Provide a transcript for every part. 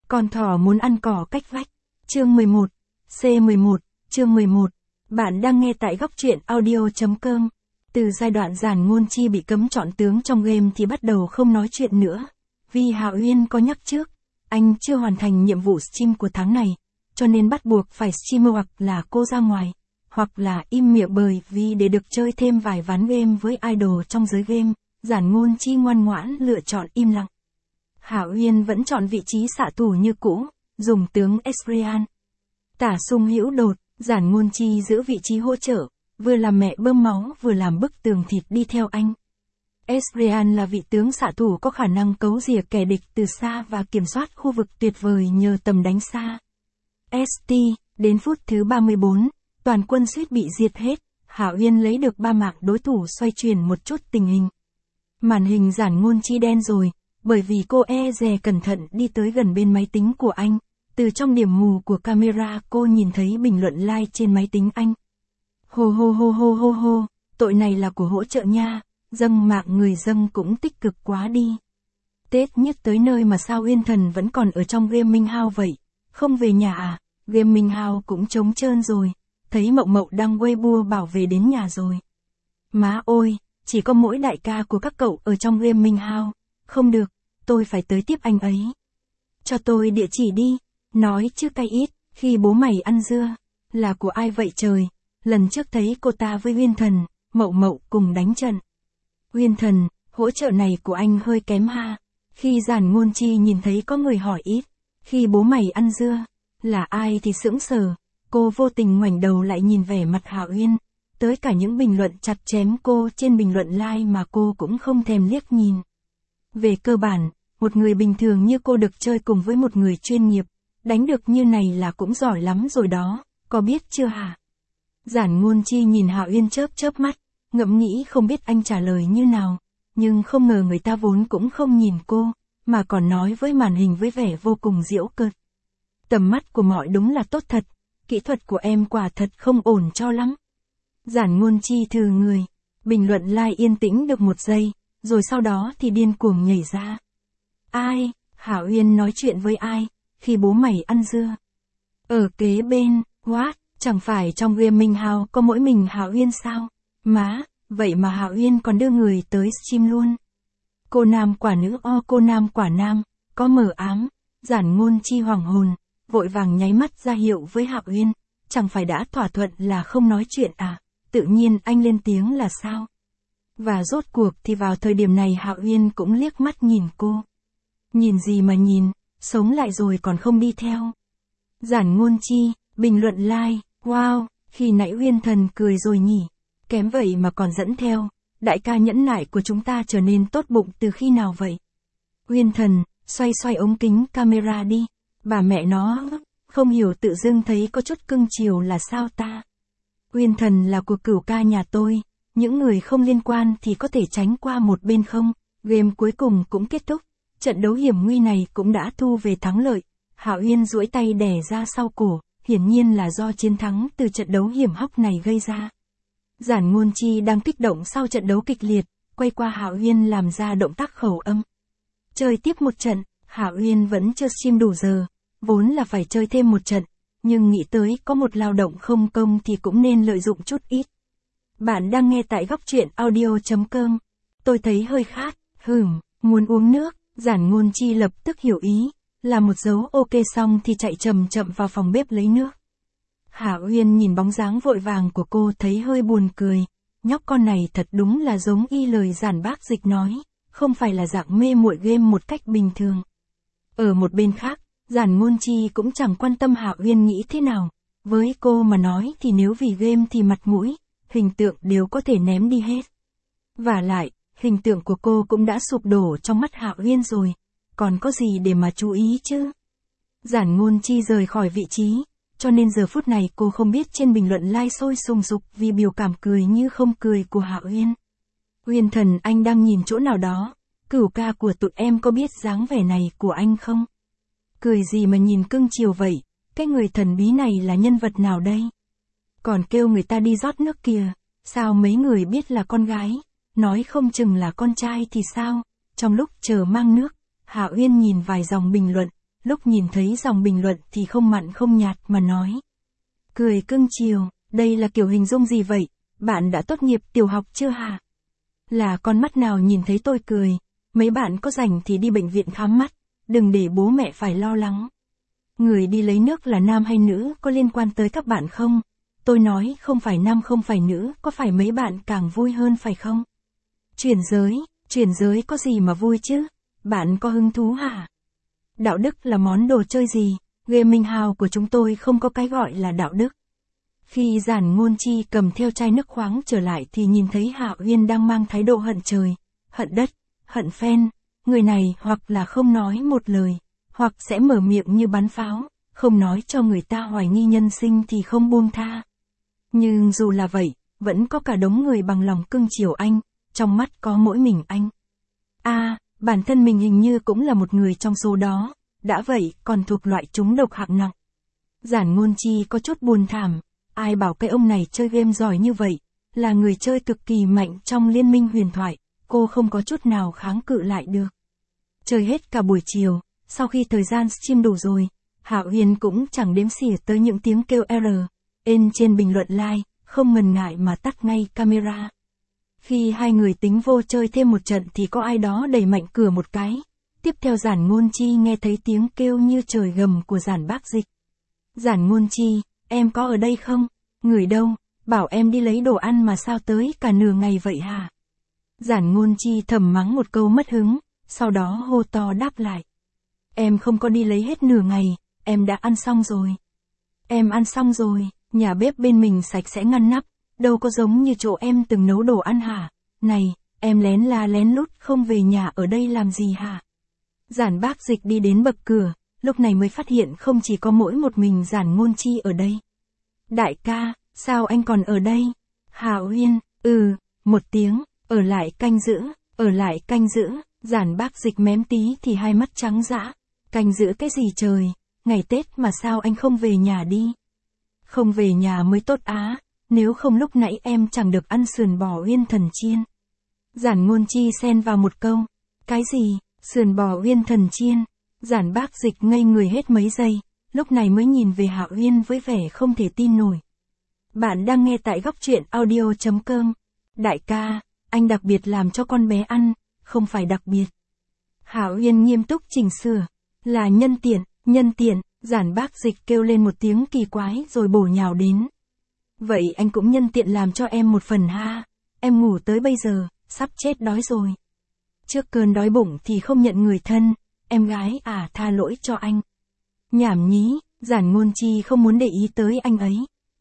Con thỏ muốn ăn cỏ cách vách. Chương 11. C11. Chương 11. Bạn đang nghe tại góc truyện audio.com. Từ giai đoạn Giản Ngôn Chi bị cấm chọn tướng trong game thì bắt đầu không nói chuyện nữa. Vì Hạo Uyên có nhắc trước, anh chưa hoàn thành nhiệm vụ stream của tháng này, cho nên bắt buộc phải streamer hoặc là cô ra ngoài, hoặc là im miệng bởi vì để được chơi thêm vài ván game với idol trong giới game, Giản Ngôn Chi ngoan ngoãn lựa chọn im lặng. Hạo Uyên vẫn chọn vị trí xạ thủ như cũ, dùng tướng Ezreal. Tả xung hữu đột, Giản Ngôn Chi giữ vị trí hỗ trợ, vừa làm mẹ bơm máu vừa làm bức tường thịt đi theo anh. Ezreal là vị tướng xạ thủ có khả năng cấu rỉa kẻ địch từ xa và kiểm soát khu vực tuyệt vời nhờ tầm đánh xa. ST, đến phút thứ 34, toàn quân suýt bị diệt hết, Hạo Uyên lấy được 3 mạng đối thủ xoay chuyển một chút tình hình. Màn hình Giản Ngôn Chi đen rồi, bởi vì cô dè cẩn thận đi tới gần bên máy tính của anh, từ trong điểm mù của camera cô nhìn thấy bình luận like trên máy tính anh. Hô hô hô hô hô hô, tội này là của hỗ trợ nha, dâng mạng người dâng cũng tích cực quá đi. Tết nhất tới nơi mà sao Uyên Thần vẫn còn ở trong Gaming House vậy, không về nhà à? Gaming House cũng trống trơn rồi, thấy Mậu Mậu đăng Weibo bảo về đến nhà rồi. Má ơi, chỉ có mỗi đại ca của các cậu ở trong Gaming House, không được, tôi phải tới tiếp anh ấy. Cho tôi địa chỉ đi, nói chứ cay ít, khi bố mày ăn dưa, là của ai vậy trời, lần trước thấy cô ta với Uyên Thần, Mậu Mậu cùng đánh trận. Uyên Thần, hỗ trợ này của anh hơi kém ha. Khi Giản Ngôn Chi nhìn thấy có người hỏi ít, khi bố mày ăn dưa, là ai thì sững sờ, cô vô tình ngoảnh đầu lại nhìn vẻ mặt Hạo Uyên, tới cả những bình luận chặt chém cô trên bình luận like mà cô cũng không thèm liếc nhìn. Về cơ bản, một người bình thường như cô được chơi cùng với một người chuyên nghiệp, đánh được như này là cũng giỏi lắm rồi đó, có biết chưa hả? Giản Ngôn Chi nhìn Hạo Uyên chớp chớp mắt, ngẫm nghĩ không biết anh trả lời như nào, nhưng không ngờ người ta vốn cũng không nhìn cô, mà còn nói với màn hình với vẻ vô cùng giễu cợt. Tầm mắt của mọi đúng là tốt thật, kỹ thuật của em quả thật không ổn cho lắm. Giản Ngôn Chi thừ người, bình luận like yên tĩnh được một giây, rồi sau đó thì điên cuồng nhảy ra. Ai, Hạo Uyên nói chuyện với ai, khi bố mày ăn dưa? Ở kế bên, what, chẳng phải trong Gaming House có mỗi mình Hạo Uyên sao? Má, vậy mà Hạo Uyên còn đưa người tới stream luôn. Cô nam quả nữ cô nam quả nam, có mờ ám, Giản Ngôn Chi hoảng hồn, vội vàng nháy mắt ra hiệu với Hạo Uyên, chẳng phải đã thỏa thuận là không nói chuyện à, tự nhiên anh lên tiếng là sao? Và rốt cuộc thì vào thời điểm này Hạo Uyên cũng liếc mắt nhìn cô. Nhìn gì mà nhìn, sống lại rồi còn không đi theo. Giản Ngôn Chi, bình luận like, wow, khi nãy Uyên Thần cười rồi nhỉ, kém vậy mà còn dẫn theo, đại ca nhẫn nại của chúng ta trở nên tốt bụng từ khi nào vậy? Uyên Thần, xoay xoay ống kính camera đi, bà mẹ nó, không hiểu tự dưng thấy có chút cưng chiều là sao ta? Uyên Thần là của cửu ca nhà tôi, những người không liên quan thì có thể tránh qua một bên không? Game cuối cùng cũng kết thúc, trận đấu hiểm nguy này cũng đã thu về thắng lợi. Hạo Uyên duỗi tay đè ra sau cổ, hiển nhiên là do chiến thắng từ trận đấu hiểm hóc này gây ra. Giản Ngôn Chi đang kích động sau trận đấu kịch liệt, quay qua Hạo Uyên làm ra động tác khẩu âm. Chơi tiếp một trận, Hạo Uyên vẫn chưa stream đủ giờ, vốn là phải chơi thêm một trận, nhưng nghĩ tới có một lao động không công thì cũng nên lợi dụng chút ít. Bạn đang nghe tại góc truyện audio.com. Tôi thấy hơi khát, muốn uống nước. Giản Ngôn Chi lập tức hiểu ý, là một dấu ok xong thì chạy chậm chậm vào phòng bếp lấy nước. Hạo Uyên nhìn bóng dáng vội vàng của cô thấy hơi buồn cười, nhóc con này thật đúng là giống y lời Giản bác dịch nói, không phải là dạng mê muội game một cách bình thường. Ở một bên khác, Giản Ngôn Chi cũng chẳng quan tâm Hạo Uyên nghĩ thế nào, với cô mà nói thì nếu vì game thì mặt mũi, hình tượng đều có thể ném đi hết. Vả lại, hình tượng của cô cũng đã sụp đổ trong mắt Hạo Uyên rồi, còn có gì để mà chú ý chứ? Giản Ngôn Chi rời khỏi vị trí, cho nên giờ phút này cô không biết trên bình luận like sôi sùng sục vì biểu cảm cười như không cười của Hạo Uyên. Uyên Thần, anh đang nhìn chỗ nào đó, cửu ca của tụi em có biết dáng vẻ này của anh không? Cười gì mà nhìn cưng chiều vậy, cái người thần bí này là nhân vật nào đây? Còn kêu người ta đi rót nước kìa, sao mấy người biết là con gái, nói không chừng là con trai thì sao? Trong lúc chờ mang nước, Hạo Uyên nhìn vài dòng bình luận, lúc nhìn thấy dòng bình luận thì không mặn không nhạt mà nói. Cười cưng chiều, đây là kiểu hình dung gì vậy? Bạn đã tốt nghiệp tiểu học chưa hả? Là con mắt nào nhìn thấy tôi cười? Mấy bạn có rảnh thì đi bệnh viện khám mắt, đừng để bố mẹ phải lo lắng. Người đi lấy nước là nam hay nữ có liên quan tới các bạn không? Tôi nói không phải nam không phải nữ, có phải mấy bạn càng vui hơn phải không? Chuyển giới có gì mà vui chứ? Bạn có hứng thú hả? Đạo đức là món đồ chơi gì? Gaming House của chúng tôi không có cái gọi là đạo đức. Khi Giản Ngôn Chi cầm theo chai nước khoáng trở lại thì nhìn thấy Hạ Uyên đang mang thái độ hận trời, hận đất, hận phen. Người này hoặc là không nói một lời, hoặc sẽ mở miệng như bắn pháo, không nói cho người ta hoài nghi nhân sinh thì không buông tha. Nhưng dù là vậy, vẫn có cả đống người bằng lòng cưng chiều anh, trong mắt có mỗi mình anh. Bản thân mình hình như cũng là một người trong số đó, đã vậy còn thuộc loại trúng độc hạng nặng. Giản Ngôn Chi có chút buồn thảm, ai bảo cái ông này chơi game giỏi như vậy, là người chơi cực kỳ mạnh trong liên minh huyền thoại, cô không có chút nào kháng cự lại được. Chơi hết cả buổi chiều, sau khi thời gian stream đủ rồi, Hạ Uyên cũng chẳng đếm xỉa tới những tiếng kêu N trên bình luận like, không ngần ngại mà tắt ngay camera. Khi hai người tính vô chơi thêm một trận thì có ai đó đẩy mạnh cửa một cái. Tiếp theo Giản Ngôn Chi nghe thấy tiếng kêu như trời gầm của Giản Bác Dịch. Giản Ngôn Chi, em có ở đây không? Người đâu? Bảo em đi lấy đồ ăn mà sao tới cả nửa ngày vậy hả? Giản Ngôn Chi thầm mắng một câu mất hứng, sau đó hô to đáp lại. Em không có đi lấy hết nửa ngày, em đã ăn xong rồi. Em ăn xong rồi, nhà bếp bên mình sạch sẽ ngăn nắp, đâu có giống như chỗ em từng nấu đồ ăn hả? Này, em lén la lén lút không về nhà ở đây làm gì hả? Giản Bác Dịch đi đến bậc cửa, lúc này mới phát hiện không chỉ có mỗi một mình Giản Ngôn Chi ở đây. Đại ca, sao anh còn ở đây? Hạ Uyên, một tiếng, ở lại canh giữ, Giản Bác Dịch mém tí thì hai mắt trắng dã. Canh giữ cái gì trời, ngày Tết mà sao anh không về nhà đi? Không về nhà mới tốt á, nếu không lúc nãy em chẳng được ăn sườn bò Uyên thần chiên. Giản Ngôn Chi xen vào một câu, cái gì, sườn bò Uyên thần chiên? Giản Bác Dịch ngây người hết mấy giây, lúc này mới nhìn về Hạ Uyên với vẻ không thể tin nổi. Bạn đang nghe tại góc truyện audio.com. Đại ca, anh đặc biệt làm cho con bé ăn, không phải đặc biệt. Hạ Uyên nghiêm túc chỉnh sửa, là nhân tiện, Giản Bác Dịch kêu lên một tiếng kỳ quái rồi bổ nhào đến. Vậy anh cũng nhân tiện làm cho em một phần ha, em ngủ tới bây giờ, sắp chết đói rồi. Trước cơn đói bụng thì không nhận người thân, em gái tha lỗi cho anh. Nhảm nhí, Giản Ngôn Chi không muốn để ý tới anh ấy.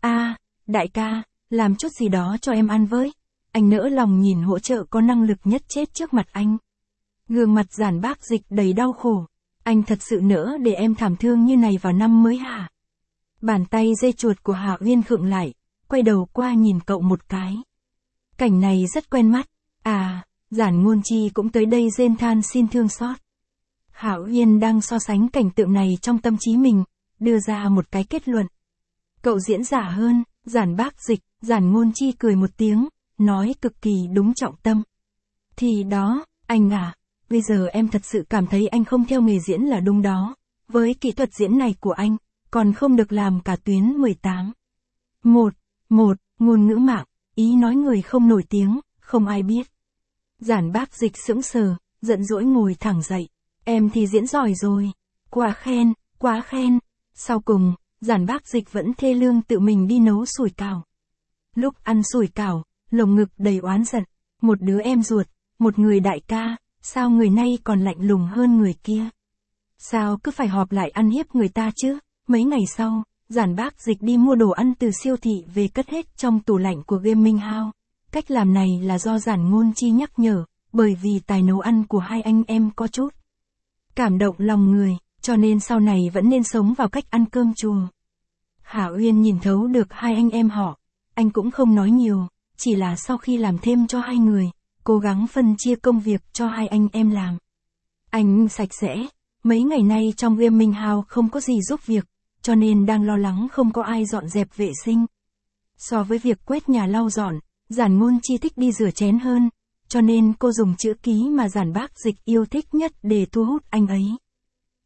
Đại ca, làm chút gì đó cho em ăn với. Anh nỡ lòng nhìn hỗ trợ có năng lực nhất chết trước mặt anh. Gương mặt Giản Bác Dịch đầy đau khổ. Anh thật sự nỡ để em thảm thương như này vào năm mới hả? Bàn tay dây chuột của Hạ Uyên khựng lại, quay đầu qua nhìn cậu một cái. Cảnh này rất quen mắt. Giản Ngôn Chi cũng tới đây rên than xin thương xót. Hạ Uyên đang so sánh cảnh tượng này trong tâm trí mình, đưa ra một cái kết luận. Cậu diễn giả hơn, Giản Bác Dịch, Giản Ngôn Chi cười một tiếng, nói cực kỳ đúng trọng tâm. Thì đó, anh bây giờ em thật sự cảm thấy anh không theo nghề diễn là đúng đó. Với kỹ thuật diễn này của anh, còn không được làm cả tuyến 18. Một, ngôn ngữ mạng, ý nói người không nổi tiếng, không ai biết. Giản Bác Dịch sững sờ, giận dỗi ngồi thẳng dậy. Em thì diễn giỏi rồi. Quá khen. Sau cùng, Giản Bác Dịch vẫn thê lương tự mình đi nấu sủi cảo. Lúc ăn sủi cảo, lồng ngực đầy oán giận. Một đứa em ruột, một người đại ca, sao người này còn lạnh lùng hơn người kia? Sao cứ phải họp lại ăn hiếp người ta chứ? Mấy ngày sau, Giản Bác Dịch đi mua đồ ăn từ siêu thị về cất hết trong tủ lạnh của Gaming House. Cách làm này là do Giản Ngôn Chi nhắc nhở, bởi vì tài nấu ăn của hai anh em có chút cảm động lòng người, cho nên sau này vẫn nên sống vào cách ăn cơm chùa. Hạ Uyên nhìn thấu được hai anh em họ, anh cũng không nói nhiều, chỉ là sau khi làm thêm cho hai người, cố gắng phân chia công việc cho hai anh em làm. Anh sạch sẽ, mấy ngày nay trong Gaming House không có gì giúp việc, cho nên đang lo lắng không có ai dọn dẹp vệ sinh. So với việc quét nhà lau dọn, Giản Ngôn Chi thích đi rửa chén hơn, cho nên cô dùng chữ ký mà Giản Bác Dịch yêu thích nhất để thu hút anh ấy.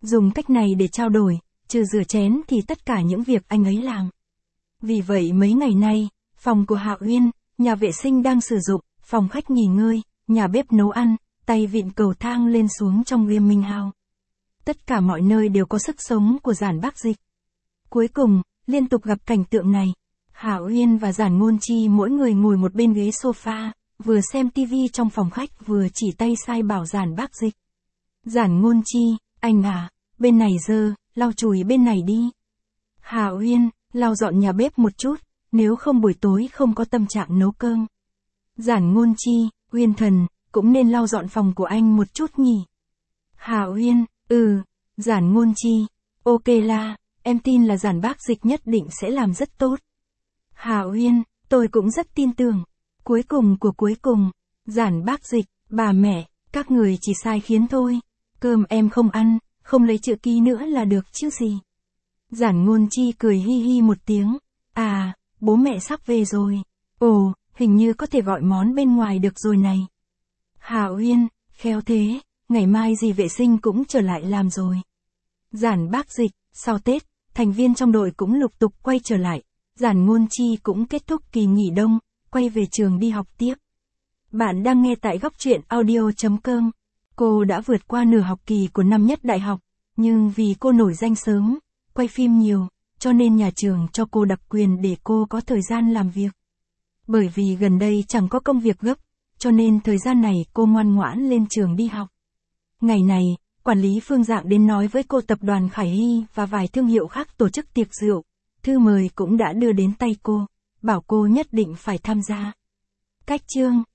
Dùng cách này để trao đổi, trừ rửa chén thì tất cả những việc anh ấy làm. Vì vậy mấy ngày nay, phòng của Hạ Uyên, nhà vệ sinh đang sử dụng, phòng khách nghỉ ngơi, nhà bếp nấu ăn, tay vịn cầu thang lên xuống trong Riêng Minh House. Tất cả mọi nơi đều có sức sống của Giản Bác Dịch. Cuối cùng, liên tục gặp cảnh tượng này. Hạ Uyên và Giản Ngôn Chi mỗi người ngồi một bên ghế sofa, vừa xem tivi trong phòng khách vừa chỉ tay sai bảo Giản Bác Dịch. Giản Ngôn Chi, anh à, bên này dơ, lau chùi bên này đi. Hạ Uyên, lau dọn nhà bếp một chút, nếu không buổi tối không có tâm trạng nấu cơm. Giản Ngôn Chi, Uyên thần, cũng nên lau dọn phòng của anh một chút nhỉ. Hạ Uyên, Giản Ngôn Chi, ok la, em tin là Giản Bác Dịch nhất định sẽ làm rất tốt. Hạ Uyên, tôi cũng rất tin tưởng. Cuối cùng của cuối cùng, Giản Bác Dịch, bà mẹ, các người chỉ sai khiến thôi. Cơm em không ăn, không lấy chữ ký nữa là được chứ gì. Giản Ngôn Chi cười hi hi một tiếng. À, bố mẹ sắp về rồi. Ồ, hình như có thể gọi món bên ngoài được rồi này. Hạ Uyên, khéo thế, ngày mai dì vệ sinh cũng trở lại làm rồi. Giản Bác Dịch, sau Tết, thành viên trong đội cũng lục tục quay trở lại. Giản Ngôn Chi cũng kết thúc kỳ nghỉ đông, quay về trường đi học tiếp. Bạn đang nghe tại góc truyện audio.com. Cô đã vượt qua nửa học kỳ của năm nhất đại học, nhưng vì cô nổi danh sớm, quay phim nhiều, cho nên nhà trường cho cô đặc quyền để cô có thời gian làm việc. Bởi vì gần đây chẳng có công việc gấp, cho nên thời gian này cô ngoan ngoãn lên trường đi học. Ngày này, quản lý Phương Dạng đến nói với cô tập đoàn Khải Hy và vài thương hiệu khác tổ chức tiệc rượu, thư mời cũng đã đưa đến tay cô, bảo cô nhất định phải tham gia. Cách chương